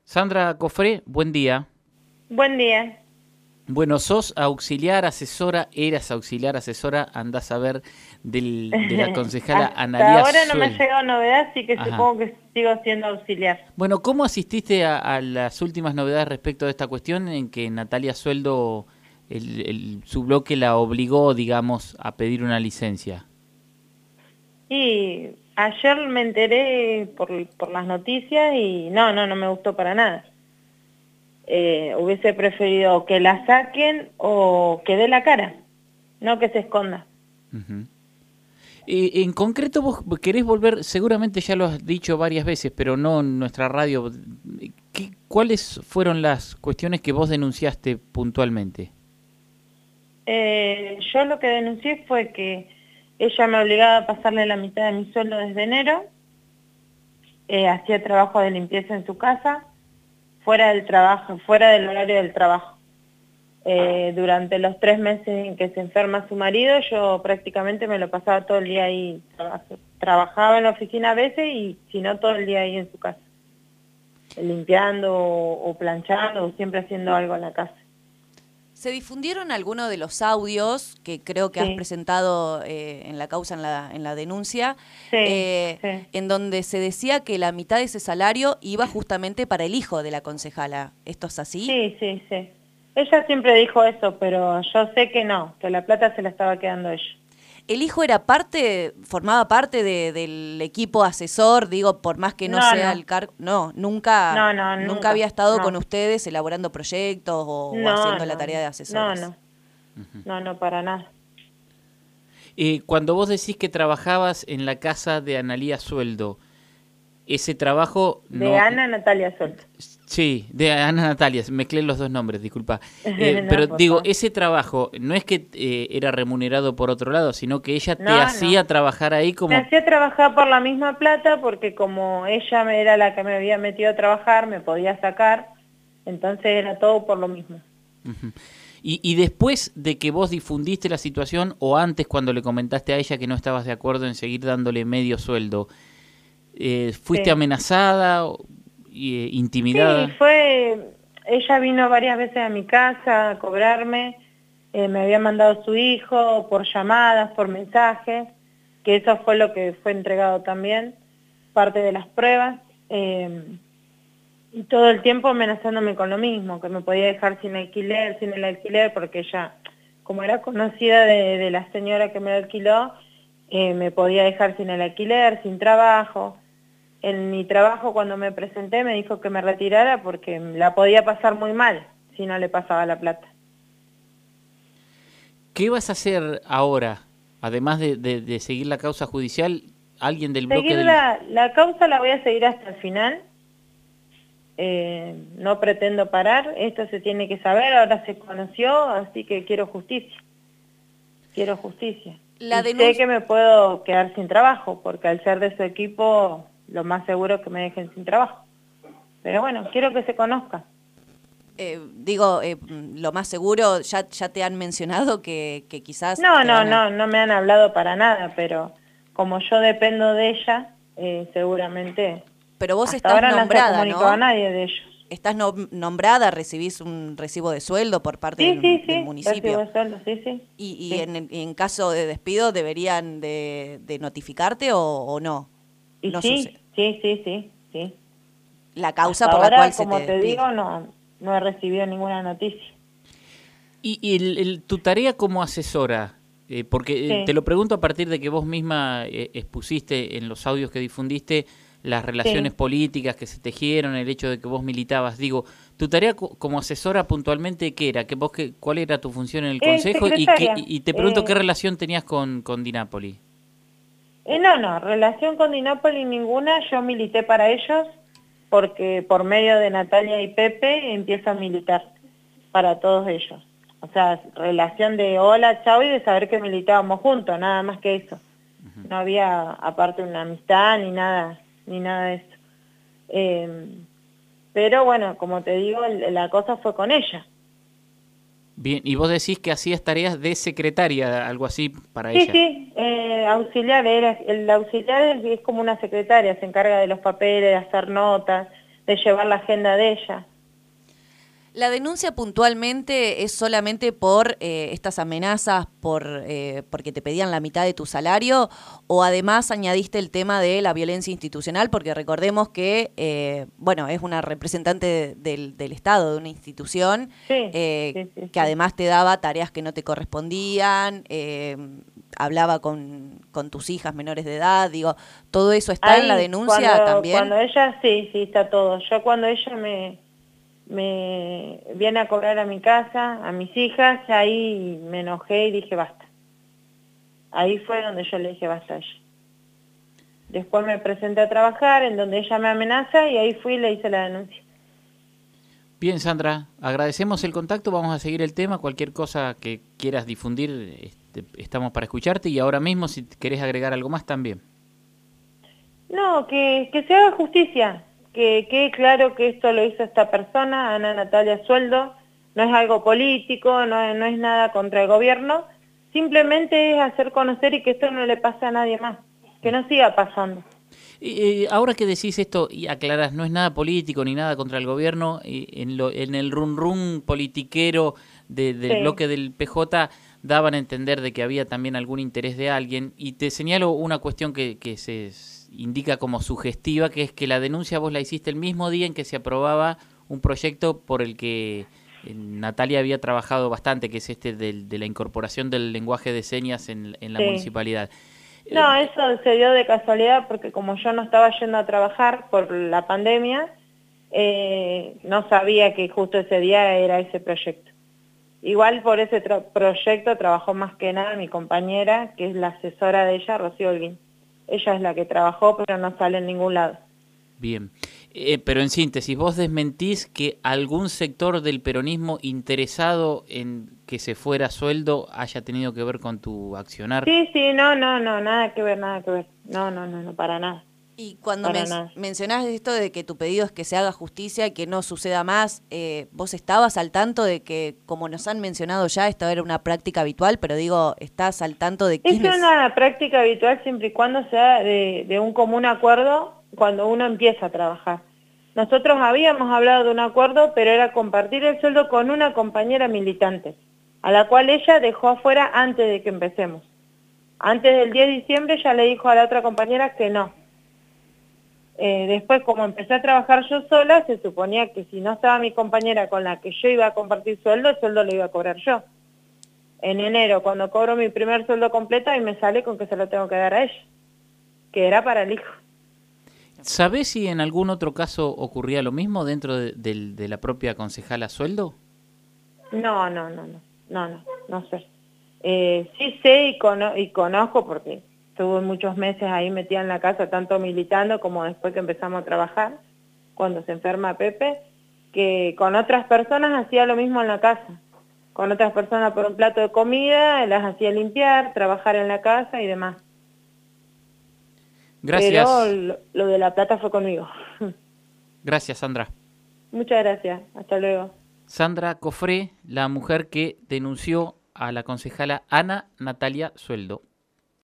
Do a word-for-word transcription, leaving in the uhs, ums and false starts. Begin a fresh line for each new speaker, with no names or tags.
Sandra Cofré, buen día.
Buen día.
Bueno, sos auxiliar, asesora, eras auxiliar, asesora, andás a ver del, de la concejala
Hasta
Analía
ahora no me ha
Suel.
llegado novedad, así que
Ajá.
supongo que sigo siendo auxiliar.
Bueno, ¿cómo asististe a, a las últimas novedades respecto de esta cuestión en que Natalia Sueldo, el, el- su bloque la obligó, digamos, a pedir una licencia?
Y ayer me enteré por, por las noticias y no, no, no me gustó para nada. Eh, hubiese preferido que la saquen o que dé la cara, no que se esconda.
Ujú. Eh, en concreto, vos querés volver, seguramente ya lo has dicho varias veces, pero no en nuestra radio. ¿Qué- ¿Cuáles fueron las cuestiones que vos denunciaste puntualmente?
Eh, yo lo que denuncié fue que ella me obligaba a pasarle la mitad de mi sueldo desde enero, eh, hacía trabajo de limpieza en su casa, fuera del trabajo, fuera del horario del trabajo. Eh, durante los tres meses en que se enferma su marido, yo prácticamente me lo pasaba todo el día ahí. Traba- Trabajaba en la oficina a veces y si no todo el día ahí en su casa, limpiando o, o planchando o siempre haciendo algo en la casa.
Se difundieron algunos de los audios que creo que has
Sí,
presentado eh, en la causa, en la, en la denuncia,
sí,
eh,
sí,
en donde se decía que la mitad de ese salario iba justamente para el hijo de la concejala. ¿Esto es así?
sí, sí, sí. Ella siempre dijo eso, pero yo sé que no, que la plata se la estaba quedando ella.
¿El hijo era parte, formaba parte de- del equipo asesor, digo, por más que no
No,
sea
no,
el cargo? No, nunca,
no, no,
nunca
nunca,
había estado con
no,
ustedes elaborando proyectos o, o
no,
haciendo la
no,
tarea de
no,
asesores.
no, no, no, para nada.
Eh, cuando vos decís que trabajabas en la casa de Analía Sueldo, ese trabajo
De
no...
Ana Natalia Suelto.
Sí, de Ana Natalia, mezclé los dos nombres, disculpa. Eh, pero
No, por
digo,
favor.
ese trabajo no es que eh, era remunerado por otro lado, sino que ella te
No, no.
hacía trabajar ahí
Me
como...
hacía trabajar por la misma plata porque como ella me era la que me había metido a trabajar, me podía sacar, entonces era todo por lo mismo.
Ujú. Y, y después de que vos difundiste la situación o antes cuando le comentaste a ella que no estabas de acuerdo en seguir dándole medio sueldo, eh, ¿fuiste
Sí.
amenazada, o, y, eh,
Sí,
intimidada?
fue, ella vino varias veces a mi casa a cobrarme, eh, me había mandado su hijo por llamadas, por mensajes, que eso fue lo que fue entregado también, parte de las pruebas. eh, Y todo el tiempo amenazándome con lo mismo, que me podía dejar sin alquiler, sin el alquiler, porque ella, como era conocida de, de la señora que me lo alquiló, eh, me podía dejar sin el alquiler, sin trabajo. En mi trabajo cuando me presenté me dijo que me retirara porque la podía pasar muy mal si no le pasaba la plata.
¿Qué vas a hacer ahora? Además de, de- de seguir la causa judicial, alguien del bloque
Seguir
del...
la, la causa la voy a seguir hasta el final. Eh, no pretendo parar, esto se tiene que saber, ahora se conoció, así que quiero justicia. Quiero justicia.
La
Y sé
denuncia,
que me puedo quedar sin trabajo, porque al ser de su equipo, lo más seguro es que me dejen sin trabajo. Pero bueno, quiero que se conozca.
eh, digo, eh, lo más seguro, ya, ya te han mencionado que, que quizás
No,
te
no,
van a...
no, no me han hablado para nada, pero como yo dependo de ella, eh, seguramente
Pero vos
hasta
estás
ahora no se ha
nombrada,
comunicado a
¿no?
nadie de ellos.
Estás nom- nombrada, recibís un recibo de sueldo por parte
Sí,
del,
sí,
del
sí, recibo
municipio.
el sueldo, sí, sí,
¿Y, y
sí.
en, en caso de despido deberían de, de notificarte o, o no?
Y
No sucede.
sí, sí, sí, sí, sí.
La causa
Hasta
por la cual
ahora,
se te
como te
despide.
digo, no, no he recibido ninguna noticia.
Y, y el- el- tu tarea como asesora, eh, porque eh, te
Sí,
lo pregunto a partir de que vos misma eh, expusiste en los audios que difundiste las relaciones
sí.
políticas que se tejieron, el hecho de que vos militabas. Digo, tu tarea co- como asesora puntualmente, ¿qué era? ¿Qué vos, qué, ¿Cuál era tu función en el
Eh,
consejo? Y, qué,
secretaria.
y te pregunto qué
Eh,
relación tenías con, con Di Napoli.
eh, no, no, relación con Dinópolis ninguna. Yo milité para ellos porque por medio de Natalia y Pepe empiezo a militar para todos ellos. O sea, relación de hola, chao y de saber que militábamos juntos, nada más que eso. No había aparte una amistad ni nada, ni nada de eso. Eh, pero bueno, como te digo, el- la cosa fue con ella.
Bien, y vos decís que hacías tareas de secretaria, algo así para
Sí,
ella.
sí, eh, auxiliar, era, el auxiliar es, es como una secretaria, se encarga de los papeles, de hacer notas, de llevar la agenda de ella.
¿La denuncia puntualmente es solamente por eh, estas amenazas, por eh, porque te pedían la mitad de tu salario, o además añadiste el tema de la violencia institucional? Porque recordemos que, eh, bueno, es una representante del, del Estado, de una institución,
Sí,
eh,
sí, sí,
que
sí.
además te daba tareas que no te correspondían, eh, hablaba con, con tus hijas menores de edad, digo, ¿todo eso está
Ahí,
en la denuncia
cuando,
también?
Cuando ella, sí, sí, está todo. Yo cuando ella me... me viene a cobrar a mi casa, a mis hijas, ahí me enojé y dije basta. Ahí fue donde yo le dije basta a ella. Después me presenté a trabajar en donde ella me amenaza y ahí fui y le hice la denuncia.
Bien, Sandra, agradecemos el contacto, vamos a seguir el tema, cualquier cosa que quieras difundir, este, estamos para escucharte, y ahora mismo si querés agregar algo más también.
No, que, que se haga justicia, que quede claro que esto lo hizo esta persona, Ana Natalia Sueldo, no es algo político, no, no es nada contra el gobierno, simplemente es hacer conocer y que esto no le pase a nadie más, que no siga pasando.
Eh, ahora que decís esto y aclarás, no es nada político ni nada contra el gobierno, eh, en, lo, en el run run politiquero de, del
Sí.
bloque del P J daban a entender de que había también algún interés de alguien, y te señalo una cuestión que, que se indica como sugestiva, que es que la denuncia vos la hiciste el mismo día en que se aprobaba un proyecto por el que eh, Natalia había trabajado bastante, que es este del, de la incorporación del lenguaje de señas en, en la
Sí.
municipalidad.
No, eso se dio de casualidad porque como yo no estaba yendo a trabajar por la pandemia, eh, no sabía que justo ese día era ese proyecto. Igual por ese tra- proyecto trabajó más que nada mi compañera, que es la asesora de ella, Rocío Holguín. Ella es la que trabajó, pero no sale en ningún lado.
Bien, eh, pero en síntesis, vos desmentís que algún sector del peronismo interesado en que se fuera Sueldo haya tenido que ver con tu accionar.
Sí, sí, no, no, no, nada que ver, nada que ver. No, no, no, no, para nada.
Y cuando
Para
men
nada.
mencionás esto de que tu pedido es que se haga justicia y que no suceda más, eh, ¿vos estabas al tanto de que, como nos han mencionado ya, esto era una práctica habitual, pero digo, ¿estás al tanto de
Es
quiénes?
una práctica habitual siempre y cuando sea de, de un común acuerdo cuando uno empieza a trabajar. Nosotros habíamos hablado de un acuerdo, pero era compartir el sueldo con una compañera militante, a la cual ella dejó afuera antes de que empecemos. Antes del diez de diciembre ya le dijo a la otra compañera que no. Eh, después, como empecé a trabajar yo sola, se suponía que si no estaba mi compañera con la que yo iba a compartir sueldo, el sueldo lo iba a cobrar yo. En enero, cuando cobro mi primer sueldo completo, y me sale con que se lo tengo que dar a ella, que era para el hijo.
¿Sabés si en algún otro caso ocurría lo mismo dentro de, de, de la propia concejala Sueldo?
No, no, no, no, no, no, no sé. Eh, sí sé y, cono y conozco porque estuve muchos meses ahí metida en la casa, tanto militando como después que empezamos a trabajar, cuando se enferma Pepe, que con otras personas hacía lo mismo en la casa. Con otras personas por un plato de comida, las hacía limpiar, trabajar en la casa y demás.
Gracias.
Pero lo, lo de la plata fue conmigo.
Gracias, Sandra.
Muchas gracias. Hasta luego.
Sandra Cofré, la mujer que denunció a la concejala Ana Natalia Sueldo.